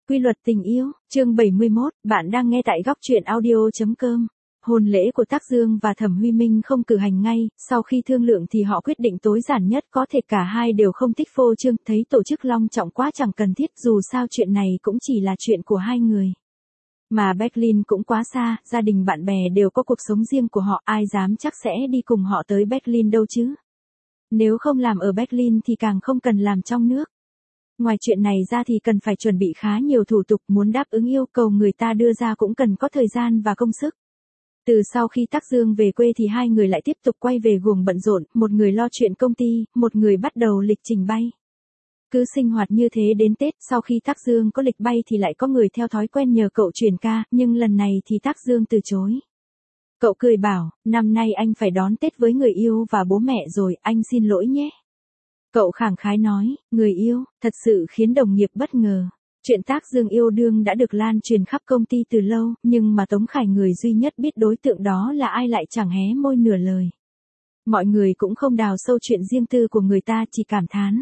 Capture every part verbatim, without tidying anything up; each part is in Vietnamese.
Quy luật tình yêu, chương bảy mươi mốt, bạn đang nghe tại góc truyện audio.com. Hôn lễ của Tác Dương và Thẩm Huy Minh không cử hành ngay, sau khi thương lượng thì họ quyết định tối giản nhất có thể, cả hai đều không thích phô trương, thấy tổ chức long trọng quá chẳng cần thiết, dù sao chuyện này cũng chỉ là chuyện của hai người. Mà Berlin cũng quá xa, gia đình bạn bè đều có cuộc sống riêng của họ, ai dám chắc sẽ đi cùng họ tới Berlin đâu chứ. Nếu không làm ở Berlin thì càng không cần làm trong nước. Ngoài chuyện này ra thì cần phải chuẩn bị khá nhiều thủ tục, muốn đáp ứng yêu cầu người ta đưa ra cũng cần có thời gian và công sức. Từ sau khi Tác Dương về quê thì hai người lại tiếp tục quay về guồng bận rộn, một người lo chuyện công ty, một người bắt đầu lịch trình bay. Cứ sinh hoạt như thế đến Tết, sau khi Tác Dương có lịch bay thì lại có người theo thói quen nhờ cậu truyền ca, nhưng lần này thì Tác Dương từ chối. Cậu cười bảo, năm nay anh phải đón Tết với người yêu và bố mẹ rồi, anh xin lỗi nhé. Cậu khẳng khái nói, người yêu, thật sự khiến đồng nghiệp bất ngờ. Chuyện Tác Dương yêu đương đã được lan truyền khắp công ty từ lâu, nhưng mà Tống Khải, người duy nhất biết đối tượng đó là ai, lại chẳng hé môi nửa lời. Mọi người cũng không đào sâu chuyện riêng tư của người ta, chỉ cảm thán.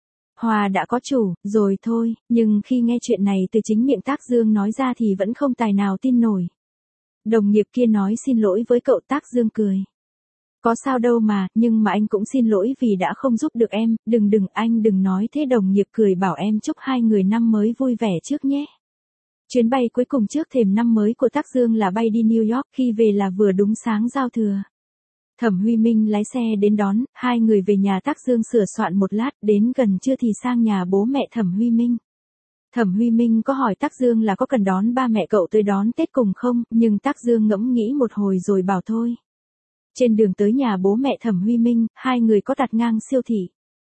Hoa đã có chủ, rồi thôi, nhưng khi nghe chuyện này từ chính miệng Tác Dương nói ra thì vẫn không tài nào tin nổi. Đồng nghiệp kia nói xin lỗi với cậu, Tác Dương cười. Có sao đâu mà, nhưng mà anh cũng xin lỗi vì đã không giúp được em, đừng đừng anh đừng nói thế. Đồng nghiệp cười bảo em chúc hai người năm mới vui vẻ trước nhé. Chuyến bay cuối cùng trước thềm năm mới của Tác Dương là bay đi New York, khi về là vừa đúng sáng giao thừa. Thẩm Huy Minh lái xe đến đón, hai người về nhà Tác Dương sửa soạn một lát, đến gần trưa thì sang nhà bố mẹ Thẩm Huy Minh. Thẩm Huy Minh có hỏi Tác Dương là có cần đón ba mẹ cậu tới đón Tết cùng không, nhưng Tác Dương ngẫm nghĩ một hồi rồi bảo thôi. Trên đường tới nhà bố mẹ Thẩm Huy Minh, hai người có tạt ngang siêu thị.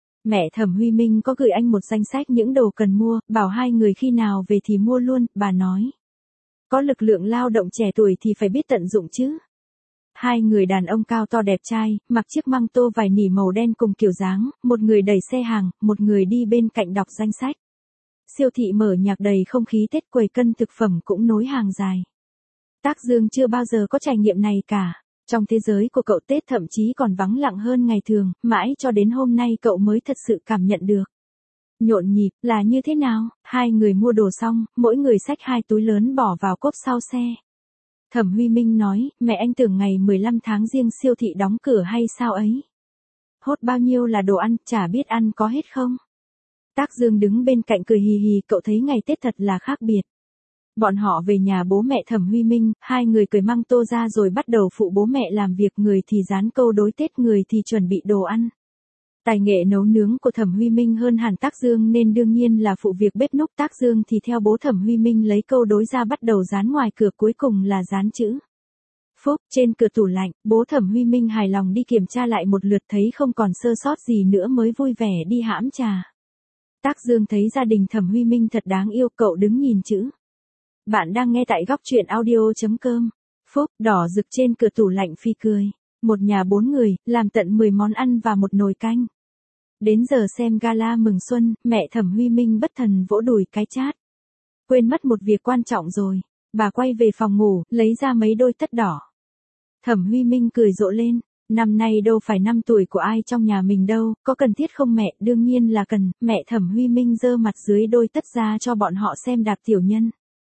Mẹ Thẩm Huy Minh có gửi anh một danh sách những đồ cần mua, bảo hai người khi nào về thì mua luôn, bà nói. Có lực lượng lao động trẻ tuổi thì phải biết tận dụng chứ. Hai người đàn ông cao to đẹp trai, mặc chiếc măng tô vải nỉ màu đen cùng kiểu dáng, một người đẩy xe hàng, một người đi bên cạnh đọc danh sách. Siêu thị mở nhạc đầy không khí Tết, quầy cân thực phẩm cũng nối hàng dài. Tác Dương chưa bao giờ có trải nghiệm này cả. Trong thế giới của cậu, Tết thậm chí còn vắng lặng hơn ngày thường, mãi cho đến hôm nay cậu mới thật sự cảm nhận được. Nhộn nhịp, là như thế nào? Hai người mua đồ xong, mỗi người xách hai túi lớn bỏ vào cốp sau xe. Thẩm Huy Minh nói, mẹ anh tưởng ngày mười lăm tháng Giêng siêu thị đóng cửa hay sao ấy. Hốt bao nhiêu là đồ ăn, chả biết ăn có hết không? Tác Dương đứng bên cạnh cười hì hì, cậu thấy ngày Tết thật là khác biệt. Bọn họ về nhà bố mẹ Thẩm Huy Minh, hai người cởi măng tô ra rồi bắt đầu phụ bố mẹ làm việc, người thì dán câu đối Tết, người thì chuẩn bị đồ ăn. Tài nghệ nấu nướng của Thẩm Huy Minh hơn hẳn Tác Dương nên đương nhiên là phụ việc bếp núc. Tác Dương thì theo bố Thẩm Huy Minh lấy câu đối ra bắt đầu dán ngoài cửa, cuối cùng là dán chữ Phúc trên cửa tủ lạnh. Bố Thẩm Huy Minh hài lòng đi kiểm tra lại một lượt, thấy không còn sơ sót gì nữa mới vui vẻ đi hãm trà. Tác Dương thấy gia đình Thẩm Huy Minh thật đáng yêu, cậu đứng nhìn chữ. Bạn đang nghe tại góc truyện audio.com. Phúc đỏ rực trên cửa tủ lạnh phi cười. Một nhà bốn người, làm tận mười món ăn và một nồi canh. Đến giờ xem gala mừng xuân, mẹ Thẩm Huy Minh bất thần vỗ đùi cái chát. Quên mất một việc quan trọng rồi. Bà quay về phòng ngủ, lấy ra mấy đôi tất đỏ. Thẩm Huy Minh cười rộ lên. Năm nay đâu phải năm tuổi của ai trong nhà mình đâu, có cần thiết không mẹ? Đương nhiên là cần. Mẹ Thẩm Huy Minh giơ mặt dưới đôi tất ra cho bọn họ xem. Đạp tiểu nhân.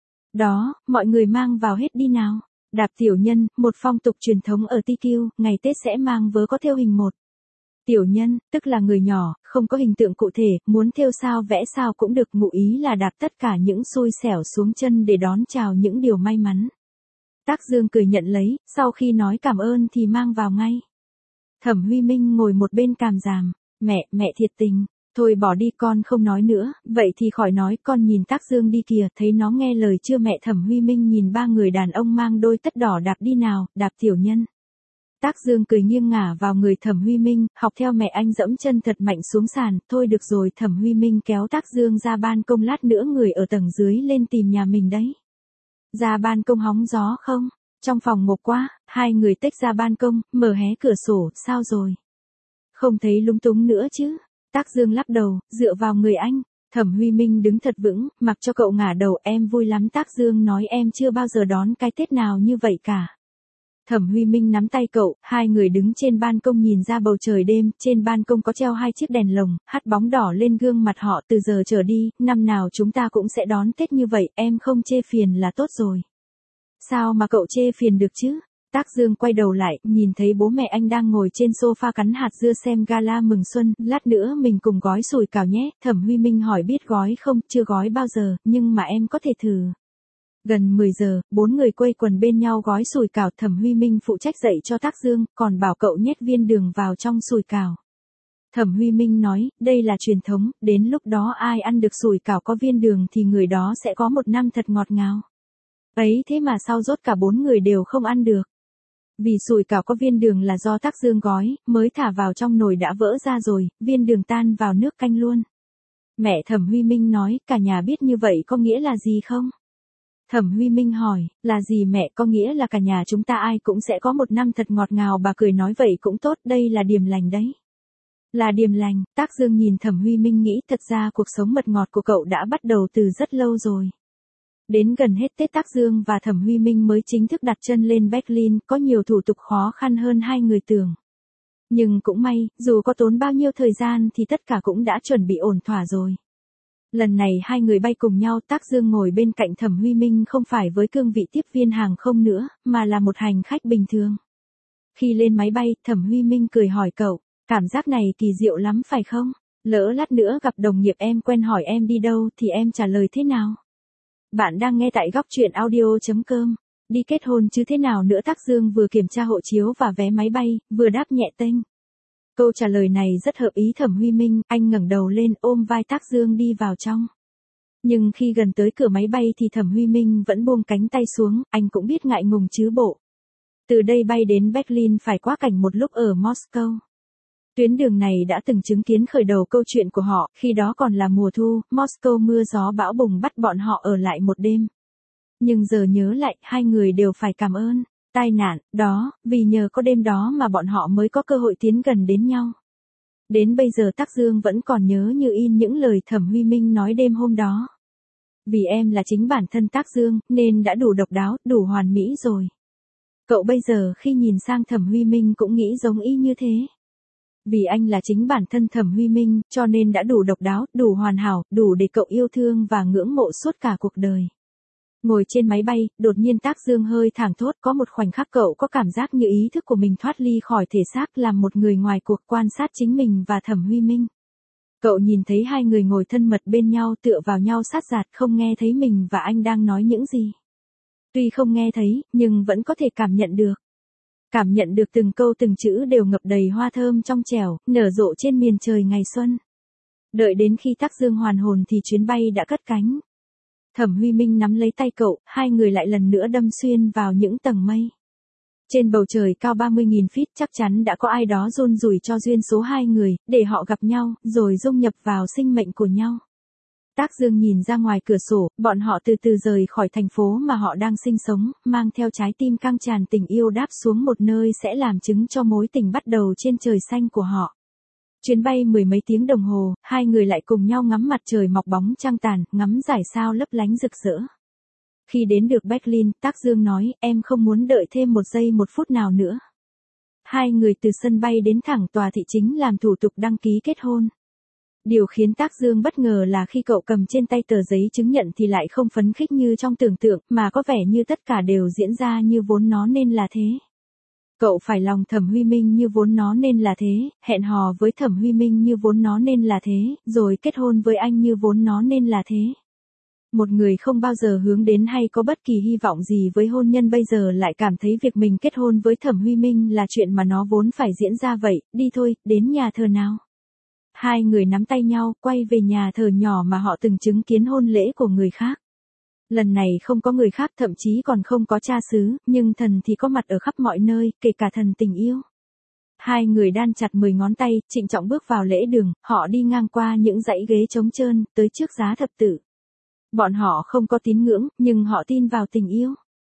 Đó, mọi người mang vào hết đi nào. Đạp tiểu nhân, một phong tục truyền thống ở ti kiu, ngày Tết sẽ mang vớ có thêu hình một. Tiểu nhân, tức là người nhỏ, không có hình tượng cụ thể, muốn thêu sao vẽ sao cũng được, ngụ ý là đạp tất cả những xui xẻo xuống chân để đón chào những điều may mắn. Tác Dương cười nhận lấy, sau khi nói cảm ơn thì mang vào ngay. Thẩm Huy Minh ngồi một bên càm ràm, mẹ, mẹ thiệt tình. Thôi bỏ đi, con không nói nữa, vậy thì khỏi nói. Con nhìn Tác Dương đi kìa, thấy nó nghe lời chưa? Mẹ Thẩm Huy Minh nhìn ba người đàn ông mang đôi tất đỏ đạp đi nào, đạp tiểu nhân. Tác Dương cười nghiêng ngả vào người Thẩm Huy Minh, học theo mẹ anh dẫm chân thật mạnh xuống sàn. Thôi được rồi. Thẩm Huy Minh kéo Tác Dương ra ban công, lát nữa người ở tầng dưới lên tìm nhà mình đấy. Ra ban công hóng gió không? Trong phòng ngộp quá. Hai người tách ra ban công, mở hé cửa sổ. Sao rồi? Không thấy lúng túng nữa chứ? Tác Dương lắc đầu, dựa vào người anh. Thẩm Huy Minh đứng thật vững, mặc cho cậu ngả đầu. Em vui lắm. Tác Dương nói, em chưa bao giờ đón cái Tết nào như vậy cả. Thẩm Huy Minh nắm tay cậu, hai người đứng trên ban công nhìn ra bầu trời đêm, trên ban công có treo hai chiếc đèn lồng, hắt bóng đỏ lên gương mặt họ. Từ giờ trở đi, năm nào chúng ta cũng sẽ đón Tết như vậy, em không chê phiền là tốt rồi. Sao mà cậu chê phiền được chứ? Tác Dương quay đầu lại, nhìn thấy bố mẹ anh đang ngồi trên sofa cắn hạt dưa xem gala mừng xuân, lát nữa mình cùng gói sủi cảo nhé. Thẩm Huy Minh hỏi biết gói không, chưa gói bao giờ, nhưng mà em có thể thử. Gần mười giờ, bốn người quây quần bên nhau gói sủi cảo. Thẩm Huy Minh phụ trách dạy cho Tác Dương, còn bảo cậu nhét viên đường vào trong sủi cảo. Thẩm Huy Minh nói, đây là truyền thống, đến lúc đó ai ăn được sủi cảo có viên đường thì người đó sẽ có một năm thật ngọt ngào. Ấy thế mà sau rốt cả bốn người đều không ăn được. Vì sủi cảo có viên đường là do Tác Dương gói, mới thả vào trong nồi đã vỡ ra rồi, viên đường tan vào nước canh luôn. Mẹ Thẩm Huy Minh nói, cả nhà biết như vậy có nghĩa là gì không? Thẩm Huy Minh hỏi, là gì mẹ? Có nghĩa là cả nhà chúng ta ai cũng sẽ có một năm thật ngọt ngào. Bà cười nói vậy cũng tốt, đây là điềm lành đấy. Là điềm lành. Tác Dương nhìn Thẩm Huy Minh nghĩ thật ra cuộc sống mật ngọt của cậu đã bắt đầu từ rất lâu rồi. Đến gần hết Tết Tác Dương và Thẩm Huy Minh mới chính thức đặt chân lên Berlin, có nhiều thủ tục khó khăn hơn hai người tưởng. Nhưng cũng may, dù có tốn bao nhiêu thời gian thì tất cả cũng đã chuẩn bị ổn thỏa rồi. Lần này hai người bay cùng nhau, Tác Dương ngồi bên cạnh Thẩm Huy Minh không phải với cương vị tiếp viên hàng không nữa, mà là một hành khách bình thường. Khi lên máy bay, Thẩm Huy Minh cười hỏi cậu, cảm giác này kỳ diệu lắm phải không? Lỡ lát nữa gặp đồng nghiệp em quen hỏi em đi đâu thì em trả lời thế nào? Bạn đang nghe tại góc truyện audio chấm com. Đi kết hôn chứ thế nào nữa? Tác Dương vừa kiểm tra hộ chiếu và vé máy bay, vừa đáp nhẹ tênh. Câu trả lời này rất hợp ý Thẩm Huy Minh, anh ngẩng đầu lên ôm vai Tác Dương đi vào trong. Nhưng khi gần tới cửa máy bay thì Thẩm Huy Minh vẫn buông cánh tay xuống, anh cũng biết ngại ngùng chứ bộ. Từ đây bay đến Berlin phải quá cảnh một lúc ở Moscow. Tuyến đường này đã từng chứng kiến khởi đầu câu chuyện của họ, khi đó còn là mùa thu, Moscow mưa gió bão bùng bắt bọn họ ở lại một đêm. Nhưng giờ nhớ lại, hai người đều phải cảm ơn tai nạn đó, vì nhờ có đêm đó mà bọn họ mới có cơ hội tiến gần đến nhau. Đến bây giờ Tác Dương vẫn còn nhớ như in những lời Thẩm Huy Minh nói đêm hôm đó. Vì em là chính bản thân Tác Dương, nên đã đủ độc đáo, đủ hoàn mỹ rồi. Cậu bây giờ khi nhìn sang Thẩm Huy Minh cũng nghĩ giống y như thế. Vì anh là chính bản thân Thẩm Huy Minh, cho nên đã đủ độc đáo, đủ hoàn hảo, đủ để cậu yêu thương và ngưỡng mộ suốt cả cuộc đời. Ngồi trên máy bay, đột nhiên Tác Dương hơi thảng thốt, có một khoảnh khắc cậu có cảm giác như ý thức của mình thoát ly khỏi thể xác, làm một người ngoài cuộc quan sát chính mình và Thẩm Huy Minh. Cậu nhìn thấy hai người ngồi thân mật bên nhau tựa vào nhau sát giạt, không nghe thấy mình và anh đang nói những gì. Tuy không nghe thấy, nhưng vẫn có thể cảm nhận được. Cảm nhận được từng câu từng chữ đều ngập đầy hoa thơm trong trẻo, nở rộ trên miền trời ngày xuân. Đợi đến khi Tác Dương hoàn hồn thì chuyến bay đã cất cánh. Thẩm Huy Minh nắm lấy tay cậu, hai người lại lần nữa đâm xuyên vào những tầng mây. Trên bầu trời cao ba mươi nghìn feet chắc chắn đã có ai đó run rủi cho duyên số hai người, để họ gặp nhau, rồi dung nhập vào sinh mệnh của nhau. Tác Dương nhìn ra ngoài cửa sổ, bọn họ từ từ rời khỏi thành phố mà họ đang sinh sống, mang theo trái tim căng tràn tình yêu đáp xuống một nơi sẽ làm chứng cho mối tình bắt đầu trên trời xanh của họ. Chuyến bay mười mấy tiếng đồng hồ, hai người lại cùng nhau ngắm mặt trời mọc bóng trăng tàn, ngắm dải sao lấp lánh rực rỡ. Khi đến được Berlin, Tác Dương nói, em không muốn đợi thêm một giây một phút nào nữa. Hai người từ sân bay đến thẳng tòa thị chính làm thủ tục đăng ký kết hôn. Điều khiến Tác Dương bất ngờ là khi cậu cầm trên tay tờ giấy chứng nhận thì lại không phấn khích như trong tưởng tượng, mà có vẻ như tất cả đều diễn ra như vốn nó nên là thế. Cậu phải lòng Thẩm Huy Minh như vốn nó nên là thế, hẹn hò với Thẩm Huy Minh như vốn nó nên là thế, rồi kết hôn với anh như vốn nó nên là thế. Một người không bao giờ hướng đến hay có bất kỳ hy vọng gì với hôn nhân bây giờ lại cảm thấy việc mình kết hôn với Thẩm Huy Minh là chuyện mà nó vốn phải diễn ra vậy, đi thôi, đến nhà thờ nào. Hai người nắm tay nhau, quay về nhà thờ nhỏ mà họ từng chứng kiến hôn lễ của người khác. Lần này không có người khác, thậm chí còn không có cha xứ, nhưng thần thì có mặt ở khắp mọi nơi, kể cả thần tình yêu. Hai người đan chặt mười ngón tay, trịnh trọng bước vào lễ đường, họ đi ngang qua những dãy ghế trống trơn, tới trước giá thập tự. Bọn họ không có tín ngưỡng, nhưng họ tin vào tình yêu.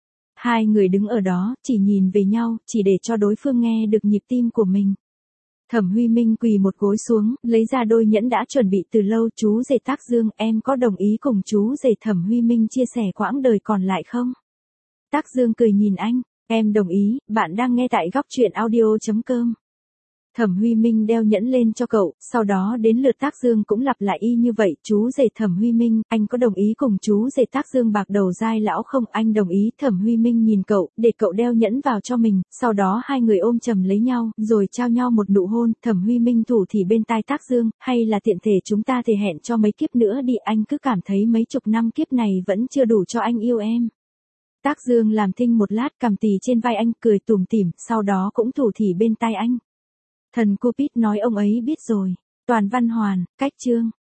Hai người đứng ở đó, chỉ nhìn về nhau, chỉ để cho đối phương nghe được nhịp tim của mình. Thẩm Huy Minh quỳ một gối xuống, lấy ra đôi nhẫn đã chuẩn bị từ lâu. Chú rể Tác Dương, em có đồng ý cùng chú rể Thẩm Huy Minh chia sẻ quãng đời còn lại không? Tác Dương cười nhìn anh, Em đồng ý, bạn đang nghe tại góc truyện audio.com. Thẩm Huy Minh đeo nhẫn lên cho cậu, sau đó đến lượt Tác Dương cũng lặp lại y như vậy. Chú rể Thẩm Huy Minh, anh có đồng ý cùng chú rể Tác Dương bạc đầu dai lão không? Anh đồng ý. Thẩm Huy Minh nhìn cậu, để cậu đeo nhẫn vào cho mình, sau đó hai người ôm chầm lấy nhau, rồi trao nhau một nụ hôn. Thẩm Huy Minh thủ thì bên tai Tác Dương, hay là tiện thể chúng ta thể hẹn cho mấy kiếp nữa đi, anh cứ cảm thấy mấy chục năm kiếp này vẫn chưa đủ cho anh yêu em. Tác Dương làm thinh một lát, cầm tì trên vai anh, cười tủm tỉm, sau đó cũng thủ thỉ bên tai anh. Thần Cupid nói ông ấy biết rồi. Toàn văn hoàn, cách chương.